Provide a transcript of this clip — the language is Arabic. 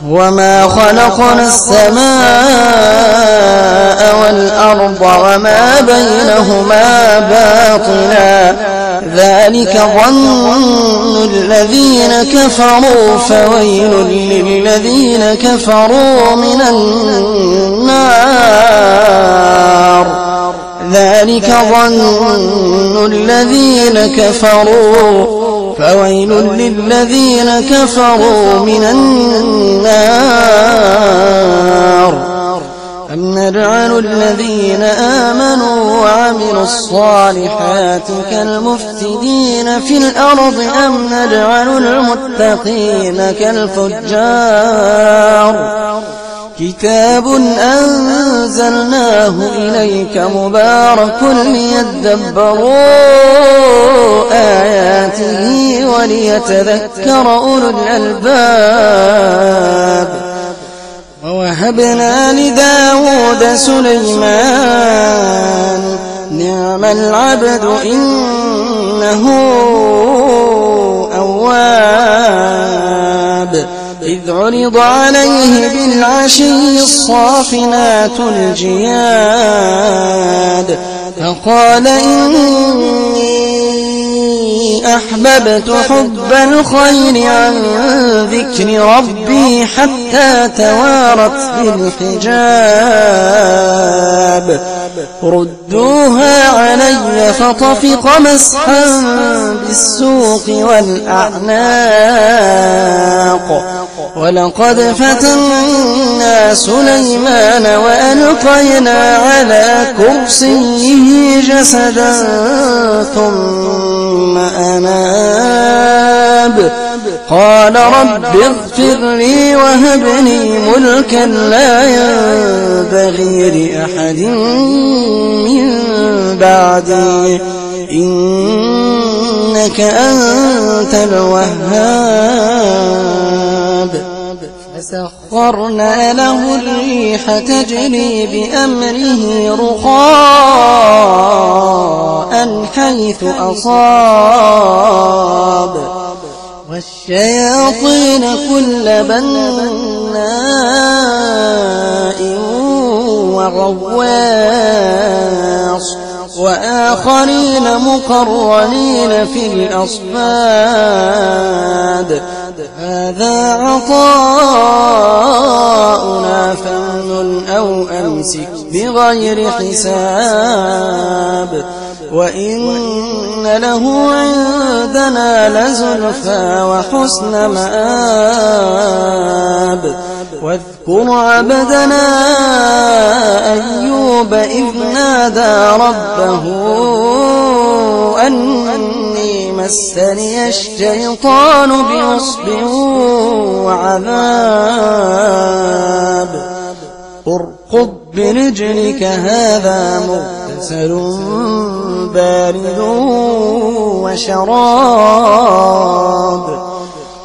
وما خلقنا السماء والأرض وما بينهما باطلا ذلك ظن الذين كفروا فويل للذين كفروا من النار ذلك ظن الذين كفروا فويل للذين كفروا من النار أم نجعل الذين آمنوا وعملوا الصالحات كالمفسدين في الأرض أم نجعل المتقين كالفجار كتاب أنزلناه إليك مبارك ليدبروا آياته وليتذكر أولو الألباب ووهبنا لداود سليمان نعم العبد إنه أواب إذ عرض عليه بالعشي الصافنات الجياد فقال إني أحببت حب الخير عن ذكر ربي حتى توارت بالحجاب ردوها علي فطفق مسحا بالسوق والأعناق ولقد فتنا سليمان وألقينا على كرسيه جسدا ثم أناب قال رب اغفر لي وهب لي ملكا لا ينبغي لأحد من بعدي إنك أنت الوهاب فسخرنا له الريح تجري بأمره رخاء حيث أصاب والشياطين كل بناء وغواص وآخرين مقرنين في الأصفاد هذا عطاؤنا فامنن أو أمسك بغير حساب وإن له عندنا لزلفى وحسن مآب واذكر عبدنا أيوب إذ نادى ربه أني مسني الشيطان بنصب وعذاب اركض برجلك هذا مغتسل بارد وشراب